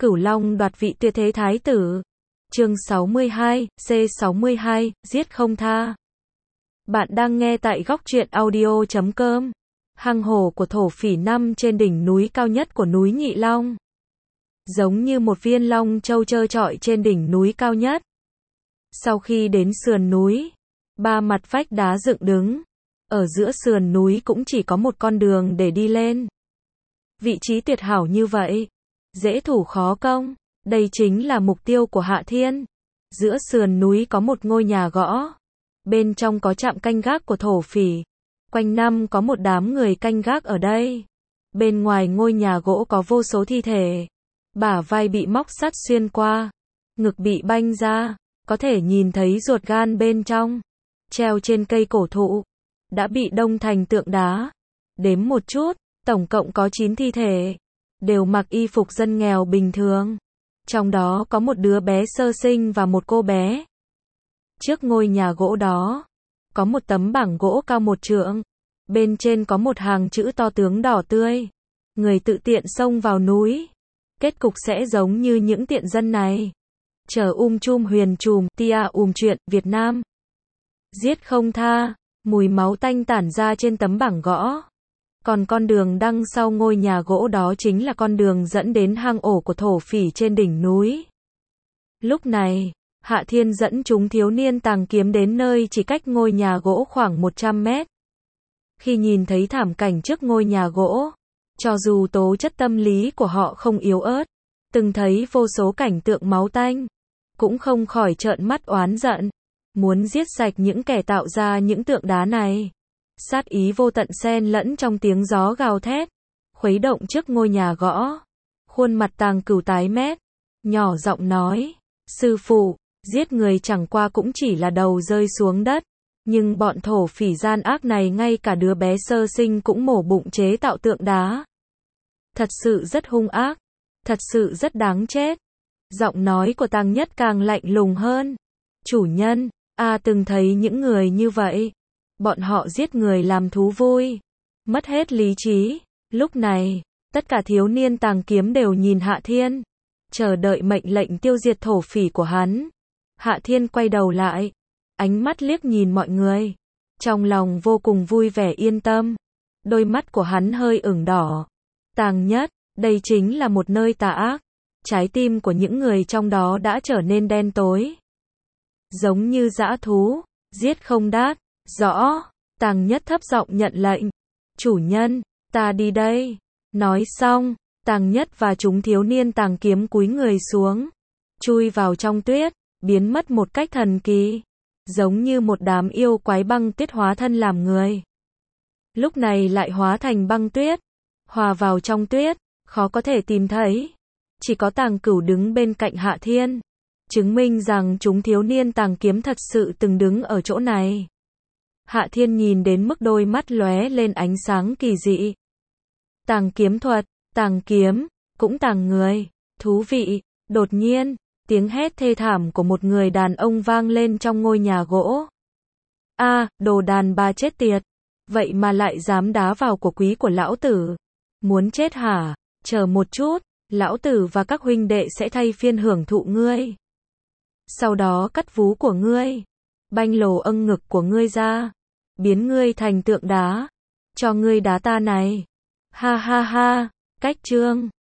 Cửu Long đoạt vị tuyệt thế thái tử. Chương 62, C62, giết không tha. Bạn đang nghe tại góc truyện audio.com. Hang hổ của thổ phỉ nằm trên đỉnh núi cao nhất của núi Nhị Long. Giống như một viên long châu trơ trọi trên đỉnh núi cao nhất. Sau khi đến sườn núi, ba mặt vách đá dựng đứng. Ở giữa sườn núi cũng chỉ có một con đường để đi lên. Vị trí tuyệt hảo như vậy, dễ thủ khó công, đây chính là mục tiêu của Hạ Thiên. Giữa sườn núi có một ngôi nhà gõ, bên trong có trạm canh gác của thổ phỉ, quanh năm có một đám người canh gác ở đây. Bên ngoài ngôi nhà gỗ có vô số thi thể, bả vai bị móc sắt xuyên qua, ngực bị banh ra, có thể nhìn thấy ruột gan bên trong, treo trên cây cổ thụ, đã bị đông thành tượng đá. Đếm một chút, tổng cộng có 9 thi thể, đều mặc y phục dân nghèo bình thường. Trong đó có một đứa bé sơ sinh và một cô bé. Trước ngôi nhà gỗ đó, có một tấm bảng gỗ cao 1 trượng. Bên trên có một hàng chữ to tướng đỏ tươi. Người tự tiện xông vào núi, kết cục sẽ giống như những tiện dân này. Chờ chum huyền trùm, tia chuyện, Việt Nam. Giết không tha, mùi máu tanh tản ra trên tấm bảng gõ. Còn con đường đằng sau ngôi nhà gỗ đó chính là con đường dẫn đến hang ổ của thổ phỉ trên đỉnh núi. Lúc này, Hạ Thiên dẫn chúng thiếu niên tàng kiếm đến nơi chỉ cách ngôi nhà gỗ khoảng 100 mét. Khi nhìn thấy thảm cảnh trước ngôi nhà gỗ, cho dù tố chất tâm lý của họ không yếu ớt, từng thấy vô số cảnh tượng máu tanh, cũng không khỏi trợn mắt oán giận, muốn giết sạch những kẻ tạo ra những tượng đá này. Sát ý vô tận xen lẫn trong tiếng gió gào thét, khuấy động trước ngôi nhà gõ. Khuôn mặt Tàng Cửu tái mét, nhỏ giọng nói, sư phụ, giết người chẳng qua cũng chỉ là đầu rơi xuống đất, nhưng bọn thổ phỉ gian ác này ngay cả đứa bé sơ sinh cũng mổ bụng chế tạo tượng đá. Thật sự rất hung ác, thật sự rất đáng chết. Giọng nói của Tàng Nhất càng lạnh lùng hơn. Chủ nhân, từng thấy những người như vậy. Bọn họ giết người làm thú vui, mất hết lý trí. Lúc này, tất cả thiếu niên tàng kiếm đều nhìn Hạ Thiên, chờ đợi mệnh lệnh tiêu diệt thổ phỉ của hắn. Hạ Thiên quay đầu lại, ánh mắt liếc nhìn mọi người, trong lòng vô cùng vui vẻ yên tâm. Đôi mắt của hắn hơi ửng đỏ. Tàng Nhất, đây chính là một nơi tà ác. Trái tim của những người trong đó đã trở nên đen tối, giống như dã thú, giết không đát. Rõ, Tàng Nhất thấp giọng nhận lệnh. Chủ nhân, ta đi đây. Nói xong, Tàng Nhất và chúng thiếu niên tàng kiếm cúi người xuống, chui vào trong tuyết, biến mất một cách thần kỳ, giống như một đám yêu quái băng tuyết hóa thân làm người. Lúc này lại hóa thành băng tuyết, hòa vào trong tuyết, khó có thể tìm thấy. Chỉ có Tàng Cửu đứng bên cạnh Hạ Thiên, chứng minh rằng chúng thiếu niên tàng kiếm thật sự từng đứng ở chỗ này. Hạ Thiên nhìn đến mức đôi mắt lóe lên ánh sáng kỳ dị. Tàng kiếm thuật, tàng kiếm, cũng tàng người, thú vị. Đột nhiên, tiếng hét thê thảm của một người đàn ông vang lên trong ngôi nhà gỗ. Đồ đàn bà chết tiệt, vậy mà lại dám đá vào của quý của lão tử. Muốn chết hả? Chờ một chút, lão tử và các huynh đệ sẽ thay phiên hưởng thụ ngươi. Sau đó cắt vú của ngươi, banh lồ âng ngực của ngươi ra, biến ngươi thành tượng đá, cho ngươi đá ta này. Ha ha ha, cách chương.